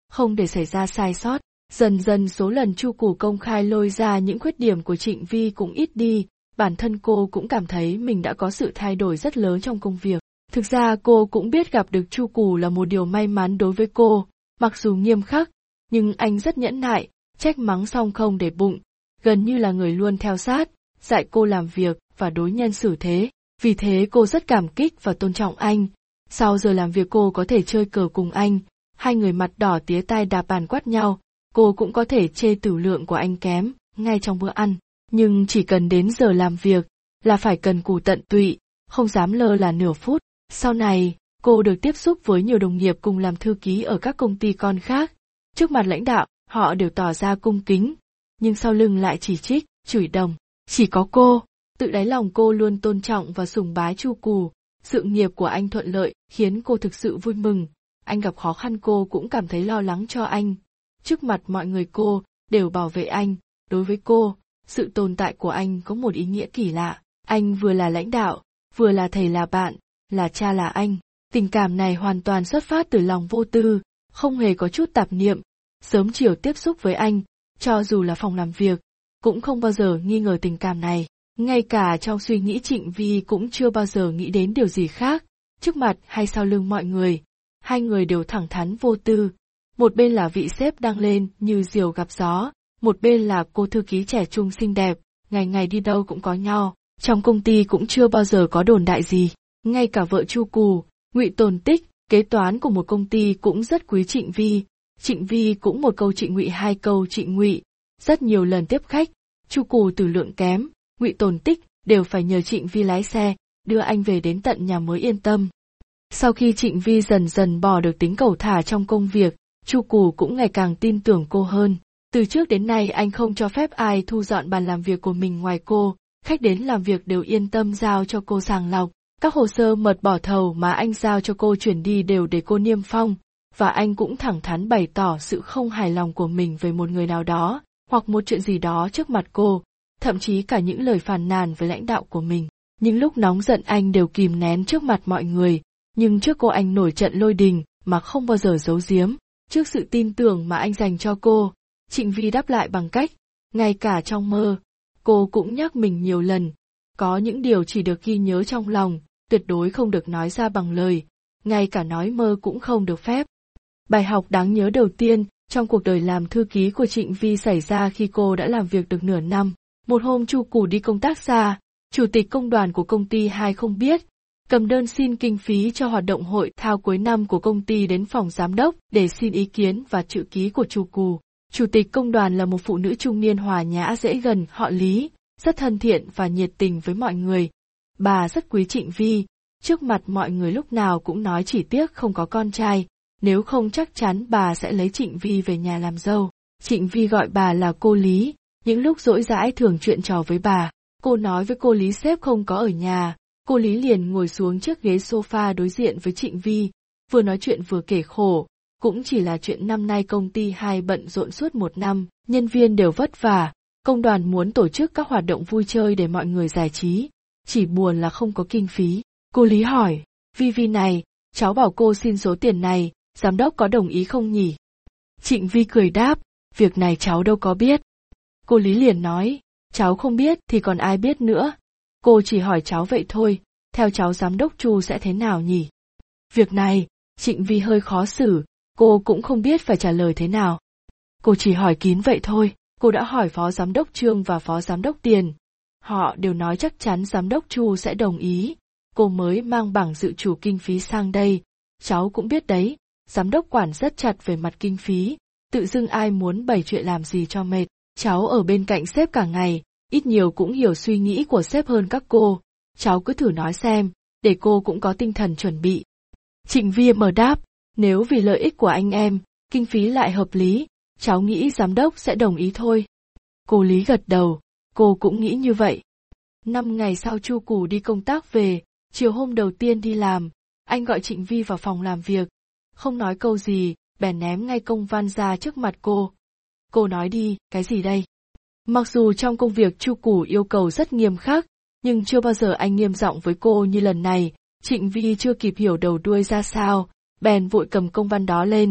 không để xảy ra sai sót. Dần dần số lần Chu Củ công khai lôi ra những khuyết điểm của Trịnh Vi cũng ít đi, bản thân cô cũng cảm thấy mình đã có sự thay đổi rất lớn trong công việc. Thực ra cô cũng biết gặp được Chu Củ là một điều may mắn đối với cô, mặc dù nghiêm khắc, nhưng anh rất nhẫn nại, trách mắng xong không để bụng, gần như là người luôn theo sát, dạy cô làm việc và đối nhân xử thế. Vì thế cô rất cảm kích và tôn trọng anh. Sau giờ làm việc cô có thể chơi cờ cùng anh, hai người mặt đỏ tía tai đạp bàn quát nhau, cô cũng có thể chê tửu lượng của anh kém, ngay trong bữa ăn. Nhưng chỉ cần đến giờ làm việc, là phải cần cù tận tụy, không dám lơ là nửa phút. Sau này, cô được tiếp xúc với nhiều đồng nghiệp cùng làm thư ký ở các công ty con khác. Trước mặt lãnh đạo, họ đều tỏ ra cung kính, nhưng sau lưng lại chỉ trích, chửi đồng. Chỉ có cô, tự đáy lòng cô luôn tôn trọng và sùng bái Chu Củ. Sự nghiệp của anh thuận lợi khiến cô thực sự vui mừng. Anh gặp khó khăn cô cũng cảm thấy lo lắng cho anh. Trước mặt mọi người cô đều bảo vệ anh. Đối với cô, sự tồn tại của anh có một ý nghĩa kỳ lạ. Anh vừa là lãnh đạo, vừa là thầy là bạn, là cha là anh. Tình cảm này hoàn toàn xuất phát từ lòng vô tư, không hề có chút tạp niệm. Sớm chiều tiếp xúc với anh, cho dù là phòng làm việc, cũng không bao giờ nghi ngờ tình cảm này. Ngay cả trong suy nghĩ Trịnh Vi cũng chưa bao giờ nghĩ đến điều gì khác. Trước mặt hay sau lưng mọi người, hai người đều thẳng thắn vô tư. Một bên là vị sếp đang lên như diều gặp gió, một bên là cô thư ký trẻ trung xinh đẹp, ngày ngày đi đâu cũng có nhau. Trong công ty cũng chưa bao giờ có đồn đại gì. Ngay cả vợ Chu Củ, Ngụy Tồn Tích, kế toán của một công ty cũng rất quý Trịnh Vi. Trịnh Vi cũng một câu Trịnh Ngụy hai câu Trịnh Ngụy. Rất nhiều lần tiếp khách, Chu Củ tử lượng kém, Ngụy Tồn Tích đều phải nhờ Trịnh Vi lái xe, đưa anh về đến tận nhà mới yên tâm. Sau khi Trịnh Vi dần dần bỏ được tính cẩu thả trong công việc, Chu Củ cũng ngày càng tin tưởng cô hơn. Từ trước đến nay anh không cho phép ai thu dọn bàn làm việc của mình ngoài cô, khách đến làm việc đều yên tâm giao cho cô sàng lọc. Các hồ sơ mật bỏ thầu mà anh giao cho cô chuyển đi đều để cô niêm phong, và anh cũng thẳng thắn bày tỏ sự không hài lòng của mình về một người nào đó, hoặc một chuyện gì đó trước mặt cô, thậm chí cả những lời phàn nàn với lãnh đạo của mình. Những lúc nóng giận anh đều kìm nén trước mặt mọi người, nhưng trước cô anh nổi trận lôi đình mà không bao giờ giấu giếm. Trước sự tin tưởng mà anh dành cho cô, Trịnh Vi đáp lại bằng cách, ngay cả trong mơ, cô cũng nhắc mình nhiều lần, có những điều chỉ được ghi nhớ trong lòng, tuyệt đối không được nói ra bằng lời, ngay cả nói mơ cũng không được phép. Bài học đáng nhớ đầu tiên trong cuộc đời làm thư ký của Trịnh Vi xảy ra khi cô đã làm việc được nửa năm. Một hôm Chu Củ đi công tác xa, chủ tịch công đoàn của công ty hai không biết, cầm đơn xin kinh phí cho hoạt động hội thao cuối năm của công ty đến phòng giám đốc để xin ý kiến và chữ ký của Chu Củ. Chủ tịch công đoàn là một phụ nữ trung niên hòa nhã dễ gần, họ Lý, rất thân thiện và nhiệt tình với mọi người. Bà rất quý Trịnh Vi, trước mặt mọi người lúc nào cũng nói chỉ tiếc không có con trai, nếu không chắc chắn bà sẽ lấy Trịnh Vi về nhà làm dâu. Trịnh Vi gọi bà là cô Lý, những lúc rỗi rãi thường chuyện trò với bà. Cô nói với cô Lý sếp không có ở nhà, cô Lý liền ngồi xuống chiếc ghế sofa đối diện với Trịnh Vi, vừa nói chuyện vừa kể khổ. Cũng chỉ là chuyện năm nay công ty hai bận rộn suốt một năm, nhân viên đều vất vả, công đoàn muốn tổ chức các hoạt động vui chơi để mọi người giải trí, chỉ buồn là không có kinh phí. Cô Lý hỏi, Vi Vi này, cháu bảo cô xin số tiền này, giám đốc có đồng ý không nhỉ? Trịnh Vi cười đáp, việc này cháu đâu có biết. Cô Lý liền nói, cháu không biết thì còn ai biết nữa, cô chỉ hỏi cháu vậy thôi, theo cháu giám đốc Chu sẽ thế nào nhỉ? Việc này, Trịnh Vi hơi khó xử, cô cũng không biết phải trả lời thế nào. Cô chỉ hỏi kín vậy thôi, cô đã hỏi phó giám đốc Trương và phó giám đốc Tiền. Họ đều nói chắc chắn giám đốc Chu sẽ đồng ý, cô mới mang bảng dự trù kinh phí sang đây. Cháu cũng biết đấy, giám đốc quản rất chặt về mặt kinh phí, tự dưng ai muốn bày chuyện làm gì cho mệt. Cháu ở bên cạnh sếp cả ngày, ít nhiều cũng hiểu suy nghĩ của sếp hơn các cô. Cháu cứ thử nói xem, để cô cũng có tinh thần chuẩn bị. Trịnh Vi mở đáp, nếu vì lợi ích của anh em, kinh phí lại hợp lý, cháu nghĩ giám đốc sẽ đồng ý thôi. Cô Lý gật đầu, cô cũng nghĩ như vậy. Năm ngày sau Chu Củ đi công tác về, chiều hôm đầu tiên đi làm, anh gọi Trịnh Vi vào phòng làm việc. Không nói câu gì, bèn ném ngay công văn ra trước mặt cô. Cô nói đi, cái gì đây? Mặc dù trong công việc Chu Củ yêu cầu rất nghiêm khắc, nhưng chưa bao giờ anh nghiêm giọng với cô như lần này. Trịnh Vi chưa kịp hiểu đầu đuôi ra sao, bèn vội cầm công văn đó lên.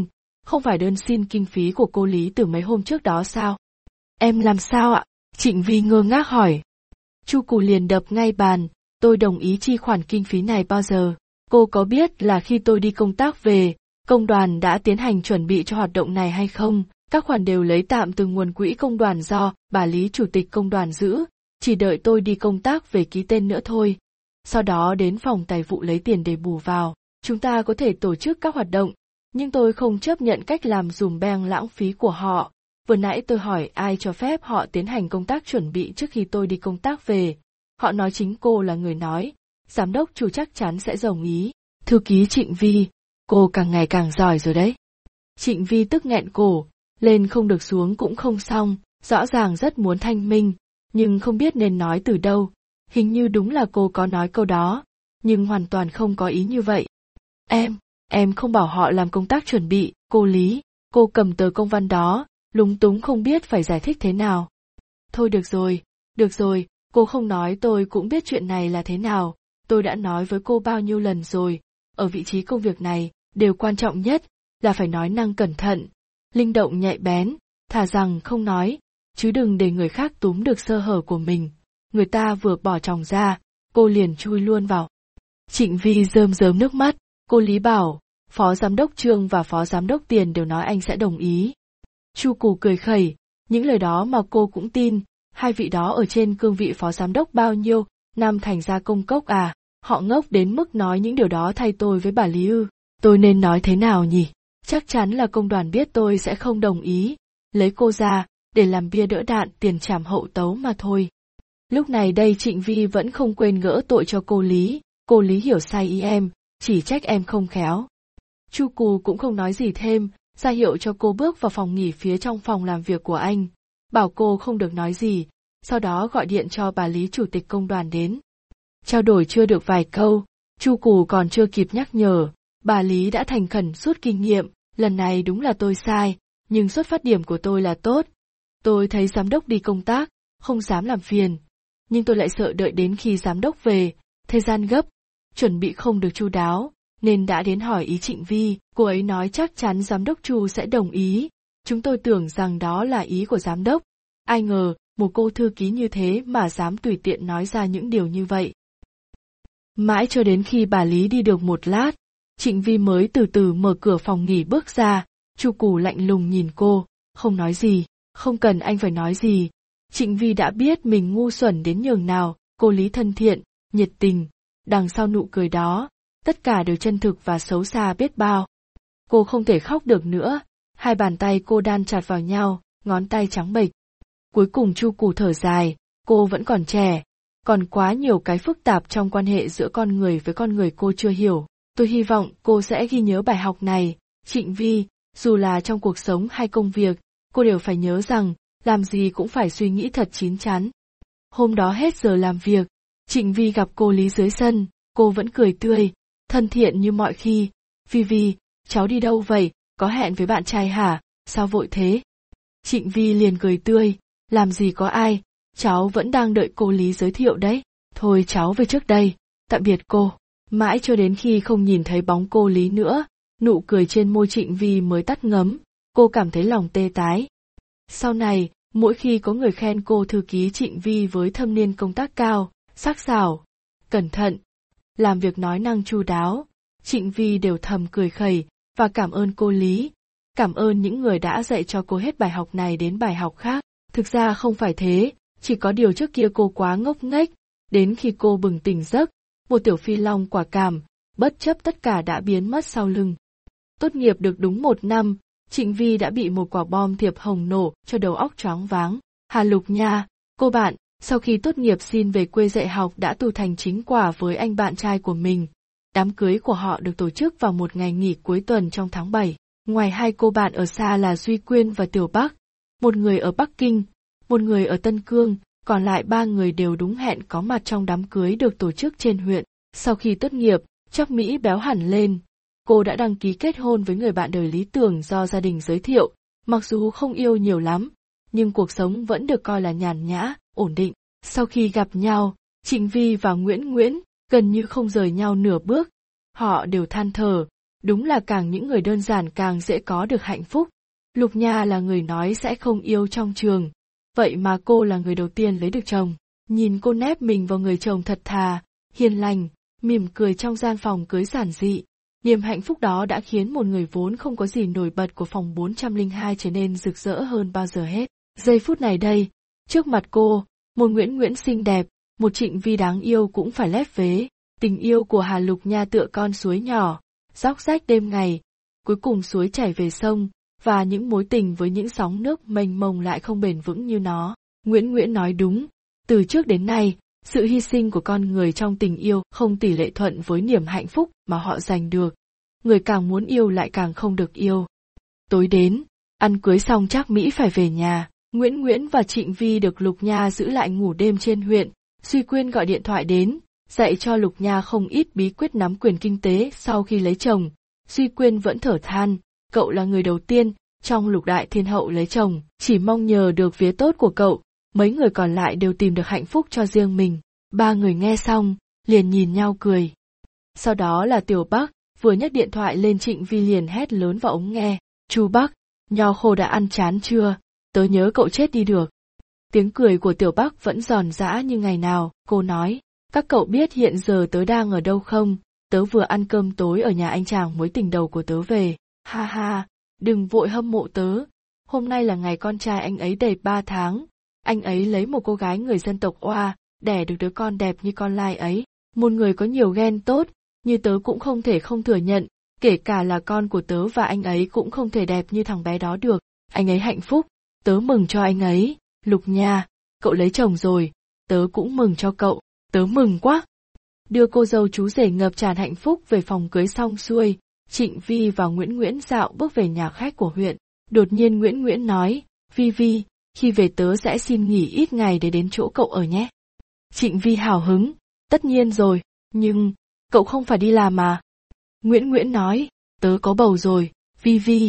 không phải đơn xin kinh phí của cô Lý từ mấy hôm trước đó sao? Em làm sao ạ? Trịnh Vi ngơ ngác hỏi. Chu Cù liền đập ngay bàn, tôi đồng ý chi khoản kinh phí này bao giờ. Cô có biết là khi tôi đi công tác về, công đoàn đã tiến hành chuẩn bị cho hoạt động này hay không? Các khoản đều lấy tạm từ nguồn quỹ công đoàn do bà Lý chủ tịch công đoàn giữ, chỉ đợi tôi đi công tác về ký tên nữa thôi. Sau đó đến phòng tài vụ lấy tiền để bù vào, chúng ta có thể tổ chức các hoạt động, nhưng tôi không chấp nhận cách làm dùm beng lãng phí của họ. Vừa nãy tôi hỏi ai cho phép họ tiến hành công tác chuẩn bị trước khi tôi đi công tác về. Họ nói chính cô là người nói, giám đốc Chu chắc chắn sẽ đồng ý. Thư ký Trịnh Vi, cô càng ngày càng giỏi rồi đấy. Trịnh Vi tức nghẹn cổ, lên không được xuống cũng không xong, rõ ràng rất muốn thanh minh, nhưng không biết nên nói từ đâu. Hình như đúng là cô có nói câu đó, nhưng hoàn toàn không có ý như vậy. Em, em không bảo họ làm công tác chuẩn bị, cô Lý, cô cầm tờ công văn đó, lúng túng không biết phải giải thích thế nào. Thôi được rồi, được rồi, cô không nói tôi cũng biết chuyện này là thế nào, tôi đã nói với cô bao nhiêu lần rồi, ở vị trí công việc này, điều quan trọng nhất là phải nói năng cẩn thận, linh động nhạy bén, thà rằng không nói, chứ đừng để người khác túm được sơ hở của mình. Người ta vừa bỏ tròng ra, cô liền chui luôn vào. Trịnh Vi rơm rớm nước mắt, cô Lý bảo, phó giám đốc Trương và phó giám đốc Tiền đều nói anh sẽ đồng ý. Chu Cù cười khẩy, những lời đó mà cô cũng tin, hai vị đó ở trên cương vị phó giám đốc bao nhiêu năm thành ra công cốc à, họ ngốc đến mức nói những điều đó thay tôi với bà Lý ư, tôi nên nói thế nào nhỉ? Chắc chắn là công đoàn biết tôi sẽ không đồng ý, lấy cô ra, để làm bia đỡ đạn tiền trảm hậu tấu mà thôi. Lúc này đây Trịnh Vi vẫn không quên gỡ tội cho cô Lý, cô Lý hiểu sai ý em, chỉ trách em không khéo. Chu Cù cũng không nói gì thêm, ra hiệu cho cô bước vào phòng nghỉ phía trong phòng làm việc của anh, bảo cô không được nói gì, sau đó gọi điện cho bà Lý chủ tịch công đoàn đến. Trao đổi chưa được vài câu, Chu Cù còn chưa kịp nhắc nhở, bà Lý đã thành khẩn rút kinh nghiệm, lần này đúng là tôi sai, nhưng xuất phát điểm của tôi là tốt. Tôi thấy giám đốc đi công tác, không dám làm phiền, nhưng tôi lại sợ đợi đến khi giám đốc về, thời gian gấp, chuẩn bị không được chu đáo, nên đã đến hỏi ý Trịnh Vi, cô ấy nói chắc chắn giám đốc Chu sẽ đồng ý, chúng tôi tưởng rằng đó là ý của giám đốc, ai ngờ, một cô thư ký như thế mà dám tùy tiện nói ra những điều như vậy. Mãi cho đến khi bà Lý đi được một lát, Trịnh Vi mới từ từ mở cửa phòng nghỉ bước ra, Chu Cù lạnh lùng nhìn cô, không nói gì, không cần anh phải nói gì. Trịnh Vi đã biết mình ngu xuẩn đến nhường nào, cô Lý thân thiện, nhiệt tình, đằng sau nụ cười đó, tất cả đều chân thực và xấu xa biết bao. Cô không thể khóc được nữa, hai bàn tay cô đan chặt vào nhau, ngón tay trắng bệch. Cuối cùng Chu Cù thở dài, cô vẫn còn trẻ, còn quá nhiều cái phức tạp trong quan hệ giữa con người với con người cô chưa hiểu. Tôi hy vọng cô sẽ ghi nhớ bài học này, Trịnh Vi, dù là trong cuộc sống hay công việc, cô đều phải nhớ rằng, làm gì cũng phải suy nghĩ thật chín chắn. Hôm đó hết giờ làm việc, Trịnh Vi gặp cô Lý dưới sân, cô vẫn cười tươi, thân thiện như mọi khi. Vi Vi, cháu đi đâu vậy, có hẹn với bạn trai hả, sao vội thế? Trịnh Vi liền cười tươi, làm gì có ai, cháu vẫn đang đợi cô Lý giới thiệu đấy, thôi cháu về trước đây, tạm biệt cô. Mãi cho đến khi không nhìn thấy bóng cô Lý nữa, nụ cười trên môi Trịnh Vi mới tắt ngấm, cô cảm thấy lòng tê tái. Sau này, mỗi khi có người khen cô thư ký Trịnh Vi với thâm niên công tác cao, sắc sảo, cẩn thận, làm việc nói năng chu đáo, Trịnh Vi đều thầm cười khẩy và cảm ơn cô Lý, cảm ơn những người đã dạy cho cô hết bài học này đến bài học khác. Thực ra không phải thế, chỉ có điều trước kia cô quá ngốc nghếch, đến khi cô bừng tỉnh giấc, một tiểu phi long quả cảm, bất chấp tất cả đã biến mất sau lưng. Tốt nghiệp được đúng một năm, Trịnh Vi đã bị một quả bom thiệp hồng nổ cho đầu óc choáng váng. Hà Lục nha, cô bạn, sau khi tốt nghiệp xin về quê dạy học đã tu thành chính quả với anh bạn trai của mình. Đám cưới của họ được tổ chức vào một ngày nghỉ cuối tuần trong tháng bảy. Ngoài hai cô bạn ở xa là Duy Quyên và Tiểu Bắc, một người ở Bắc Kinh, một người ở Tân Cương, còn lại ba người đều đúng hẹn có mặt trong đám cưới được tổ chức trên huyện. Sau khi tốt nghiệp, Trác Mỹ béo hẳn lên. Cô đã đăng ký kết hôn với người bạn đời lý tưởng do gia đình giới thiệu, mặc dù không yêu nhiều lắm, nhưng cuộc sống vẫn được coi là nhàn nhã, ổn định. Sau khi gặp nhau, Trịnh Vi và Nguyễn Nguyễn gần như không rời nhau nửa bước. Họ đều than thở, đúng là càng những người đơn giản càng dễ có được hạnh phúc. Lục Nha là người nói sẽ không yêu trong trường, vậy mà cô là người đầu tiên lấy được chồng. Nhìn cô nép mình vào người chồng thật thà, hiền lành, mỉm cười trong gian phòng cưới giản dị. Niềm hạnh phúc đó đã khiến một người vốn không có gì nổi bật của phòng bốn trăm lẻ hai trở nên rực rỡ hơn bao giờ hết. Giây phút này đây, trước mặt cô, một Nguyễn Nguyễn xinh đẹp, một Trịnh Vi đáng yêu cũng phải lép vế. Tình yêu của Hà Lục Nha tựa con suối nhỏ, róc rách đêm ngày, cuối cùng suối chảy về sông, và những mối tình với những sóng nước mênh mông lại không bền vững như nó. Nguyễn Nguyễn nói đúng, từ trước đến nay, sự hy sinh của con người trong tình yêu không tỷ lệ thuận với niềm hạnh phúc mà họ giành được. Người càng muốn yêu lại càng không được yêu. Tối đến, ăn cưới xong chắc Mỹ phải về nhà, Nguyễn Nguyễn và Trịnh Vi được Lục Nha giữ lại ngủ đêm trên huyện. Duy Quyên gọi điện thoại đến, dạy cho Lục Nha không ít bí quyết nắm quyền kinh tế sau khi lấy chồng. Duy Quyên vẫn thở than, cậu là người đầu tiên trong lục đại thiên hậu lấy chồng, chỉ mong nhờ được vía tốt của cậu, mấy người còn lại đều tìm được hạnh phúc cho riêng mình. Ba người nghe xong, liền nhìn nhau cười. Sau đó là Tiểu Bắc, vừa nhấc điện thoại lên Trịnh Vi liền hét lớn vào ống nghe, "Chú Bắc, nho khô đã ăn chán chưa? Tớ nhớ cậu chết đi được." Tiếng cười của Tiểu Bắc vẫn giòn giã như ngày nào, cô nói, "Các cậu biết hiện giờ tớ đang ở đâu không? Tớ vừa ăn cơm tối ở nhà anh chàng mối tình đầu của tớ về. Ha ha, đừng vội hâm mộ tớ. Hôm nay là ngày con trai anh ấy đầy ba tháng. Anh ấy lấy một cô gái người dân tộc Oa, đẻ được đứa con đẹp như con lai ấy. Một người có nhiều gen tốt, như tớ cũng không thể không thừa nhận, kể cả là con của tớ và anh ấy cũng không thể đẹp như thằng bé đó được. Anh ấy hạnh phúc, tớ mừng cho anh ấy. Lục Nha, cậu lấy chồng rồi, tớ cũng mừng cho cậu, tớ mừng quá." Đưa cô dâu chú rể ngập tràn hạnh phúc về phòng cưới xong xuôi, Trịnh Vi và Nguyễn Nguyễn dạo bước về nhà khách của huyện. Đột nhiên Nguyễn Nguyễn nói, "Vi Vi, khi về tớ sẽ xin nghỉ ít ngày để đến chỗ cậu ở nhé." Trịnh Vi hào hứng, "Tất nhiên rồi, nhưng, cậu không phải đi làm mà." Nguyễn Nguyễn nói, "Tớ có bầu rồi, Vi Vi."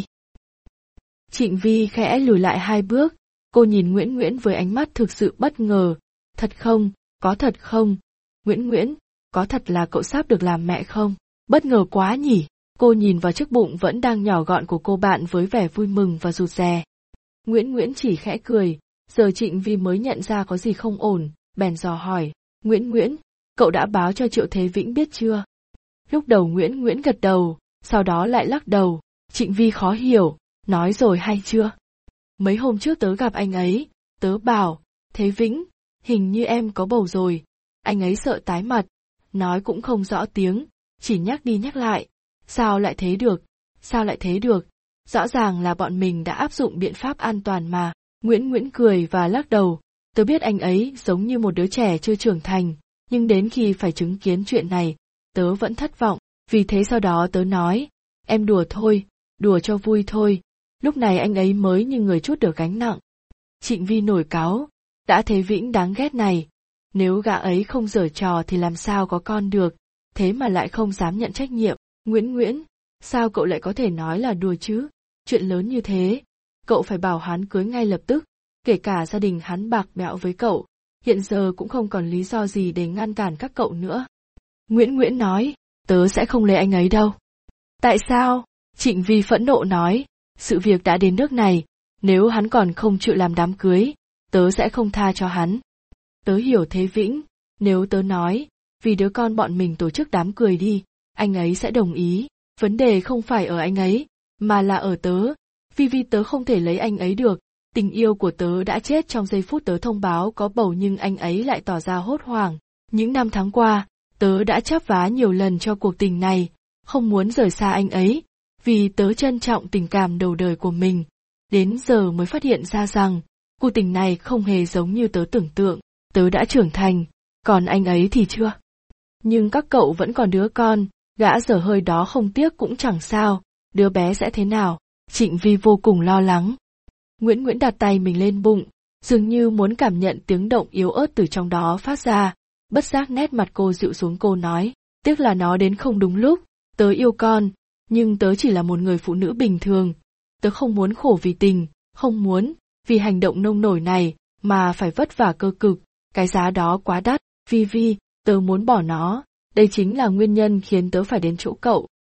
Trịnh Vi khẽ lùi lại hai bước, cô nhìn Nguyễn Nguyễn với ánh mắt thực sự bất ngờ. "Thật không, có thật không? Nguyễn Nguyễn, có thật là cậu sắp được làm mẹ không? Bất ngờ quá nhỉ?" Cô nhìn vào chiếc bụng vẫn đang nhỏ gọn của cô bạn với vẻ vui mừng và rụt rè. Nguyễn Nguyễn chỉ khẽ cười, giờ Trịnh Vi mới nhận ra có gì không ổn, bèn dò hỏi, "Nguyễn Nguyễn, cậu đã báo cho Triệu Thế Vĩnh biết chưa?" Lúc đầu Nguyễn Nguyễn gật đầu, sau đó lại lắc đầu. Trịnh Vi khó hiểu, "Nói rồi hay chưa? Mấy hôm trước tớ gặp anh ấy, tớ bảo, Thế Vĩnh, hình như em có bầu rồi." Anh ấy sợ tái mặt, nói cũng không rõ tiếng, chỉ nhắc đi nhắc lại. "Sao lại thế được? Sao lại thế được? Rõ ràng là bọn mình đã áp dụng biện pháp an toàn mà." Nguyễn Nguyễn cười và lắc đầu, "Tớ biết anh ấy giống như một đứa trẻ chưa trưởng thành, nhưng đến khi phải chứng kiến chuyện này, tớ vẫn thất vọng, vì thế sau đó tớ nói, em đùa thôi, đùa cho vui thôi." Lúc này anh ấy mới như người trút được gánh nặng. Trịnh Vi nổi cáu, đã Thế Vĩnh đáng ghét này, nếu gã ấy không giở trò thì làm sao có con được, thế mà lại không dám nhận trách nhiệm. "Nguyễn Nguyễn, sao cậu lại có thể nói là đùa chứ? Chuyện lớn như thế, cậu phải bảo hắn cưới ngay lập tức, kể cả gia đình hắn bạc bẽo với cậu, hiện giờ cũng không còn lý do gì để ngăn cản các cậu nữa." Nguyễn Nguyễn nói, "Tớ sẽ không lấy anh ấy đâu." "Tại sao?" Trịnh Vi phẫn nộ nói, "Sự việc đã đến nước này, nếu hắn còn không chịu làm đám cưới, tớ sẽ không tha cho hắn. Tớ hiểu Thế Vĩnh, nếu tớ nói, vì đứa con bọn mình tổ chức đám cưới đi, anh ấy sẽ đồng ý. Vấn đề không phải ở anh ấy, mà là ở tớ. Vì vì tớ không thể lấy anh ấy được, tình yêu của tớ đã chết trong giây phút tớ thông báo có bầu nhưng anh ấy lại tỏ ra hốt hoảng. Những năm tháng qua, tớ đã chắp vá nhiều lần cho cuộc tình này, không muốn rời xa anh ấy, vì tớ trân trọng tình cảm đầu đời của mình. Đến giờ mới phát hiện ra rằng, cuộc tình này không hề giống như tớ tưởng tượng, tớ đã trưởng thành, còn anh ấy thì chưa. Nhưng các cậu vẫn còn đứa con, gã dở hơi đó không tiếc cũng chẳng sao, đứa bé sẽ thế nào?" Trịnh Vi vô cùng lo lắng. Nguyễn Nguyễn đặt tay mình lên bụng, dường như muốn cảm nhận tiếng động yếu ớt từ trong đó phát ra, bất giác nét mặt cô dịu xuống, cô nói, "Tiếc là nó đến không đúng lúc, tớ yêu con, nhưng tớ chỉ là một người phụ nữ bình thường, tớ không muốn khổ vì tình, không muốn, vì hành động nông nổi này, mà phải vất vả cơ cực, cái giá đó quá đắt, Vi Vi, tớ muốn bỏ nó, đây chính là nguyên nhân khiến tớ phải đến chỗ cậu."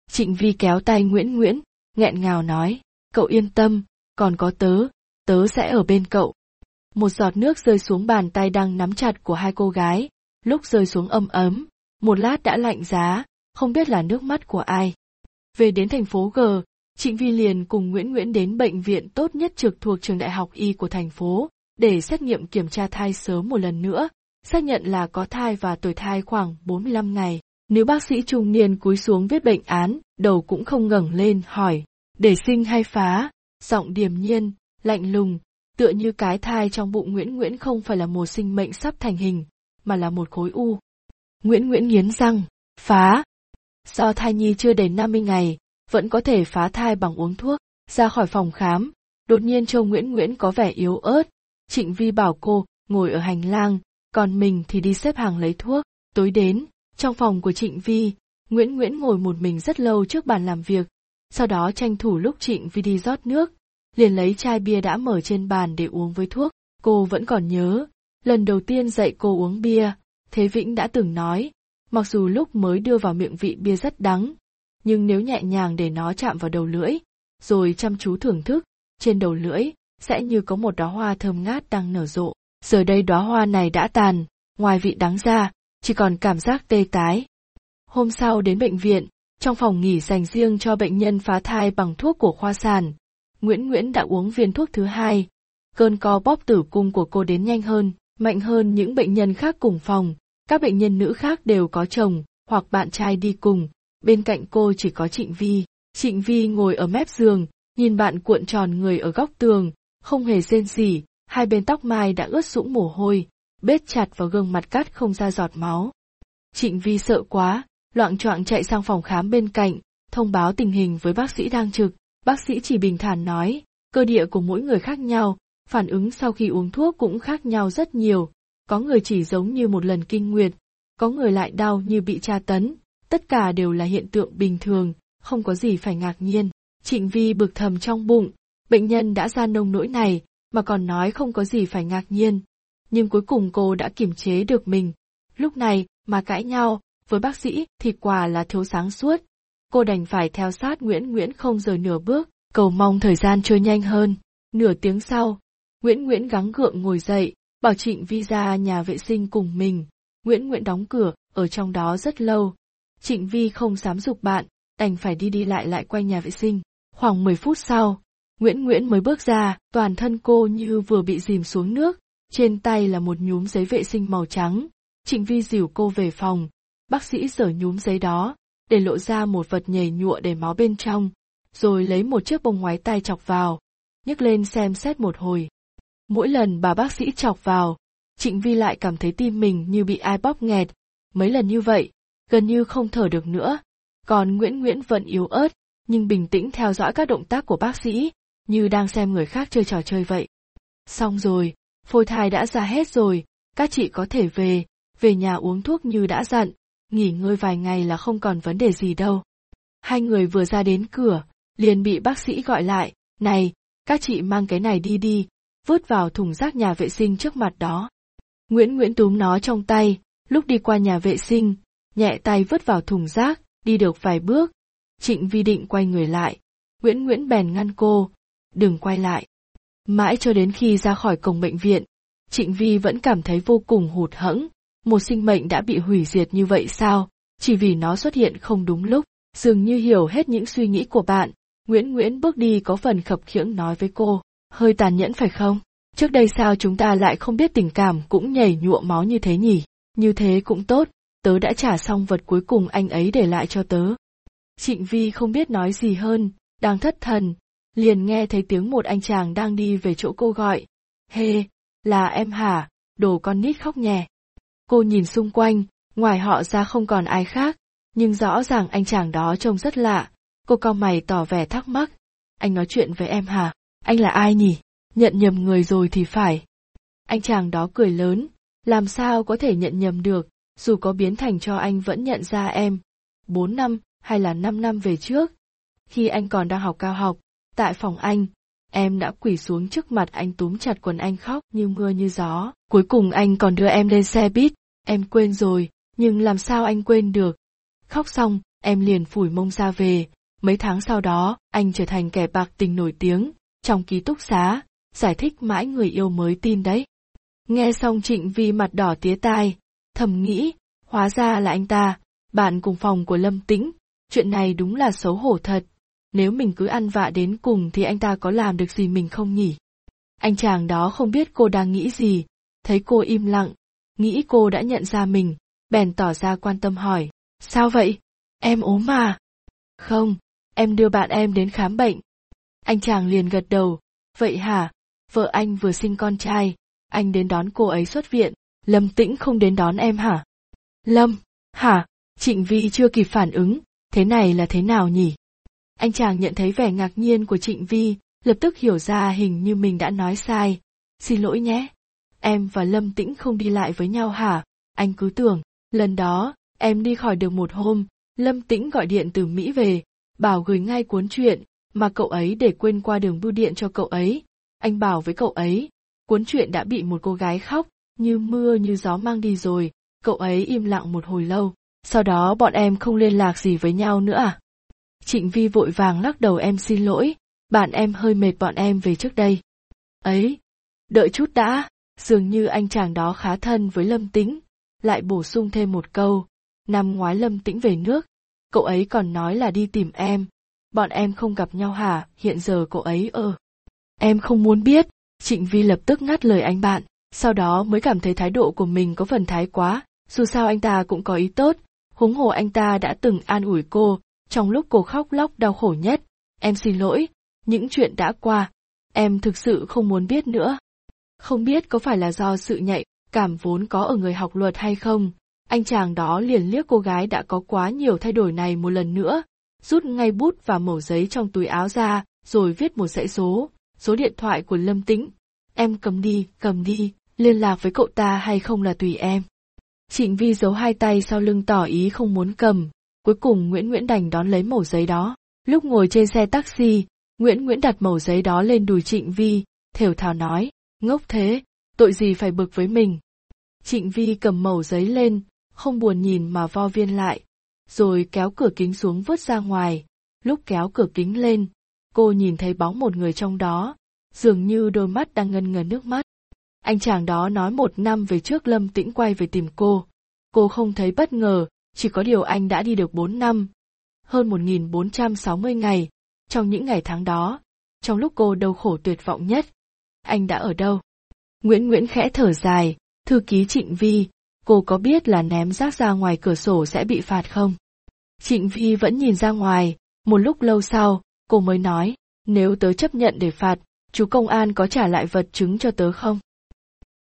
Trịnh Vi kéo tay Nguyễn Nguyễn, nghẹn ngào nói, cậu yên tâm, còn có tớ, tớ sẽ ở bên cậu. Một giọt nước rơi xuống bàn tay đang nắm chặt của hai cô gái, lúc rơi xuống ấm ấm, một lát đã lạnh giá, không biết là nước mắt của ai. Về đến thành phố G, Trịnh Vi liền cùng Nguyễn Nguyễn đến bệnh viện tốt nhất trực thuộc trường đại học Y của thành phố, để xét nghiệm kiểm tra thai sớm một lần nữa, xác nhận là có thai và tuổi thai khoảng bốn mươi lăm ngày. Nữ bác sĩ trung niên cúi xuống viết bệnh án, đầu cũng không ngẩng lên hỏi, để sinh hay phá, giọng điềm nhiên, lạnh lùng, tựa như cái thai trong bụng Nguyễn Nguyễn không phải là một sinh mệnh sắp thành hình, mà là một khối u. Nguyễn Nguyễn nghiến răng, phá. Do thai nhi chưa đầy năm mươi ngày, vẫn có thể phá thai bằng uống thuốc. Ra khỏi phòng khám, đột nhiên trông Nguyễn Nguyễn có vẻ yếu ớt. Trịnh Vi bảo cô ngồi ở hành lang, còn mình thì đi xếp hàng lấy thuốc. Tối đến, trong phòng của Trịnh Vi, Nguyễn Nguyễn ngồi một mình rất lâu trước bàn làm việc. Sau đó tranh thủ lúc Trịnh Vi đi rót nước, liền lấy chai bia đã mở trên bàn để uống với thuốc. Cô vẫn còn nhớ, lần đầu tiên dạy cô uống bia, Thế Vĩnh đã từng nói, mặc dù lúc mới đưa vào miệng vị bia rất đắng, nhưng nếu nhẹ nhàng để nó chạm vào đầu lưỡi, rồi chăm chú thưởng thức, trên đầu lưỡi sẽ như có một đóa hoa thơm ngát đang nở rộ. Giờ đây đóa hoa này đã tàn, ngoài vị đắng ra, chỉ còn cảm giác tê tái. Hôm sau đến bệnh viện, trong phòng nghỉ dành riêng cho bệnh nhân phá thai bằng thuốc của khoa sản, Nguyễn Nguyễn đã uống viên thuốc thứ hai. Cơn co bóp tử cung của cô đến nhanh hơn, mạnh hơn những bệnh nhân khác cùng phòng. Các bệnh nhân nữ khác đều có chồng hoặc bạn trai đi cùng, bên cạnh cô chỉ có Trịnh Vi. Trịnh Vi ngồi ở mép giường, nhìn bạn cuộn tròn người ở góc tường, không hề rên rỉ, hai bên tóc mai đã ướt sũng mồ hôi, bết chặt vào gương mặt cắt không ra giọt máu. Trịnh Vi sợ quá, loạng choạng chạy sang phòng khám bên cạnh, thông báo tình hình với bác sĩ đang trực. Bác sĩ chỉ bình thản nói, cơ địa của mỗi người khác nhau, phản ứng sau khi uống thuốc cũng khác nhau rất nhiều. Có người chỉ giống như một lần kinh nguyệt, có người lại đau như bị tra tấn, tất cả đều là hiện tượng bình thường, không có gì phải ngạc nhiên. Trịnh Vi bực thầm trong bụng, bệnh nhân đã ra nông nỗi này, mà còn nói không có gì phải ngạc nhiên. Nhưng cuối cùng cô đã kiềm chế được mình. Lúc này, mà cãi nhau, với bác sĩ thì quả là thiếu sáng suốt. Cô đành phải theo sát Nguyễn Nguyễn không rời nửa bước, cầu mong thời gian trôi nhanh hơn. Nửa tiếng sau, Nguyễn Nguyễn gắng gượng ngồi dậy, bảo Trịnh Vi ra nhà vệ sinh cùng mình. Nguyễn Nguyễn đóng cửa, ở trong đó rất lâu. Trịnh Vi không dám giục bạn, đành phải đi đi lại lại quanh nhà vệ sinh. Khoảng mười phút sau, Nguyễn Nguyễn mới bước ra, toàn thân cô như vừa bị dìm xuống nước, trên tay là một nhúm giấy vệ sinh màu trắng. Trịnh Vi dìu cô về phòng, bác sĩ giở nhúm giấy đó, để lộ ra một vật nhầy nhụa đầy máu bên trong, rồi lấy một chiếc bông ngoái tay chọc vào, nhấc lên xem xét một hồi. Mỗi lần bà bác sĩ chọc vào, Trịnh Vi lại cảm thấy tim mình như bị ai bóp nghẹt, mấy lần như vậy, gần như không thở được nữa. Còn Nguyễn Nguyễn vẫn yếu ớt, nhưng bình tĩnh theo dõi các động tác của bác sĩ, như đang xem người khác chơi trò chơi vậy. Xong rồi, phôi thai đã ra hết rồi, các chị có thể về, về nhà uống thuốc như đã dặn, nghỉ ngơi vài ngày là không còn vấn đề gì đâu. Hai người vừa ra đến cửa, liền bị bác sĩ gọi lại, này, các chị mang cái này đi đi, vứt vào thùng rác nhà vệ sinh trước mặt đó. Nguyễn Nguyễn túm nó trong tay, lúc đi qua nhà vệ sinh, nhẹ tay vứt vào thùng rác, đi được vài bước. Trịnh Vi định quay người lại, Nguyễn Nguyễn bèn ngăn cô, đừng quay lại. Mãi cho đến khi ra khỏi cổng bệnh viện, Trịnh Vi vẫn cảm thấy vô cùng hụt hẫng, một sinh mệnh đã bị hủy diệt như vậy sao, chỉ vì nó xuất hiện không đúng lúc. Dường như hiểu hết những suy nghĩ của bạn, Nguyễn Nguyễn bước đi có phần khập khiễng nói với cô, hơi tàn nhẫn phải không? Trước đây sao chúng ta lại không biết tình cảm cũng nhảy nhụa máu như thế nhỉ? Như thế cũng tốt, tớ đã trả xong vật cuối cùng anh ấy để lại cho tớ. Trịnh Vi không biết nói gì hơn, đang thất thần, liền nghe thấy tiếng một anh chàng đang đi về chỗ cô gọi. Hê, là em hả, đồ con nít khóc nhè. Cô nhìn xung quanh, ngoài họ ra không còn ai khác, nhưng rõ ràng anh chàng đó trông rất lạ. Cô cau mày tỏ vẻ thắc mắc. Anh nói chuyện với em hả? Anh là ai nhỉ? Nhận nhầm người rồi thì phải. Anh chàng đó cười lớn, làm sao có thể nhận nhầm được, dù có biến thành cho anh vẫn nhận ra em. Bốn năm, hay là năm năm về trước, khi anh còn đang học cao học, tại phòng anh, em đã quỳ xuống trước mặt anh túm chặt quần anh khóc như mưa như gió. Cuối cùng anh còn đưa em lên xe buýt, em quên rồi, nhưng làm sao anh quên được. Khóc xong, em liền phủi mông ra về. Mấy tháng sau đó, anh trở thành kẻ bạc tình nổi tiếng, trong ký túc xá, giải thích mãi người yêu mới tin đấy. Nghe xong Trịnh Vi mặt đỏ tía tai, thầm nghĩ, hóa ra là anh ta, bạn cùng phòng của Lâm Tĩnh, chuyện này đúng là xấu hổ thật. Nếu mình cứ ăn vạ đến cùng thì anh ta có làm được gì mình không nhỉ? Anh chàng đó không biết cô đang nghĩ gì, thấy cô im lặng, nghĩ cô đã nhận ra mình, bèn tỏ ra quan tâm hỏi, sao vậy? Em ốm à? Không, em đưa bạn em đến khám bệnh. Anh chàng liền gật đầu, vậy hả? Vợ anh vừa sinh con trai, anh đến đón cô ấy xuất viện, Lâm Tĩnh không đến đón em hả? Lâm, hả? Trịnh Vi chưa kịp phản ứng, thế này là thế nào nhỉ? Anh chàng nhận thấy vẻ ngạc nhiên của Trịnh Vi, lập tức hiểu ra hình như mình đã nói sai. Xin lỗi nhé, em và Lâm Tĩnh không đi lại với nhau hả? Anh cứ tưởng, lần đó, em đi khỏi được một hôm, Lâm Tĩnh gọi điện từ Mỹ về, bảo gửi ngay cuốn truyện, mà cậu ấy để quên qua đường bưu điện cho cậu ấy. Anh bảo với cậu ấy, cuốn truyện đã bị một cô gái khóc, như mưa như gió mang đi rồi, cậu ấy im lặng một hồi lâu, sau đó bọn em không liên lạc gì với nhau nữa à? Trịnh Vi vội vàng lắc đầu em xin lỗi, bạn em hơi mệt bọn em về trước đây. Ấy, đợi chút đã, dường như anh chàng đó khá thân với Lâm Tĩnh, lại bổ sung thêm một câu, năm ngoái Lâm Tĩnh về nước, cậu ấy còn nói là đi tìm em, bọn em không gặp nhau hả, hiện giờ cậu ấy ở. Em không muốn biết, Trịnh Vi lập tức ngắt lời anh bạn, sau đó mới cảm thấy thái độ của mình có phần thái quá, dù sao anh ta cũng có ý tốt, huống hồ anh ta đã từng an ủi cô, trong lúc cô khóc lóc đau khổ nhất, em xin lỗi, những chuyện đã qua, em thực sự không muốn biết nữa. Không biết có phải là do sự nhạy cảm vốn có ở người học luật hay không, anh chàng đó liền liếc cô gái đã có quá nhiều thay đổi này một lần nữa, rút ngay bút và mẩu giấy trong túi áo ra, rồi viết một dãy số, số điện thoại của Lâm Tĩnh. Em cầm đi, cầm đi, liên lạc với cậu ta hay không là tùy em. Trịnh Vi giấu hai tay sau lưng tỏ ý không muốn cầm, cuối cùng Nguyễn Nguyễn đành đón lấy mẩu giấy đó. Lúc ngồi trên xe taxi, Nguyễn Nguyễn đặt mẩu giấy đó lên đùi Trịnh Vi, thều thào nói, ngốc thế, tội gì phải bực với mình. Trịnh Vi cầm mẩu giấy lên, không buồn nhìn mà vo viên lại, rồi kéo cửa kính xuống vứt ra ngoài. Lúc kéo cửa kính lên, cô nhìn thấy bóng một người trong đó, dường như đôi mắt đang ngân ngấn nước mắt. Anh chàng đó nói một năm về trước Lâm Tĩnh quay về tìm cô. Cô không thấy bất ngờ, chỉ có điều anh đã đi được bốn năm. Hơn một nghìn bốn trăm sáu mươi ngày, trong những ngày tháng đó, trong lúc cô đau khổ tuyệt vọng nhất, anh đã ở đâu? Nguyễn Nguyễn khẽ thở dài, thư ký Trịnh Vi, cô có biết là ném rác ra ngoài cửa sổ sẽ bị phạt không? Trịnh Vi vẫn nhìn ra ngoài, một lúc lâu sau, cô mới nói, nếu tớ chấp nhận để phạt, chú công an có trả lại vật chứng cho tớ không?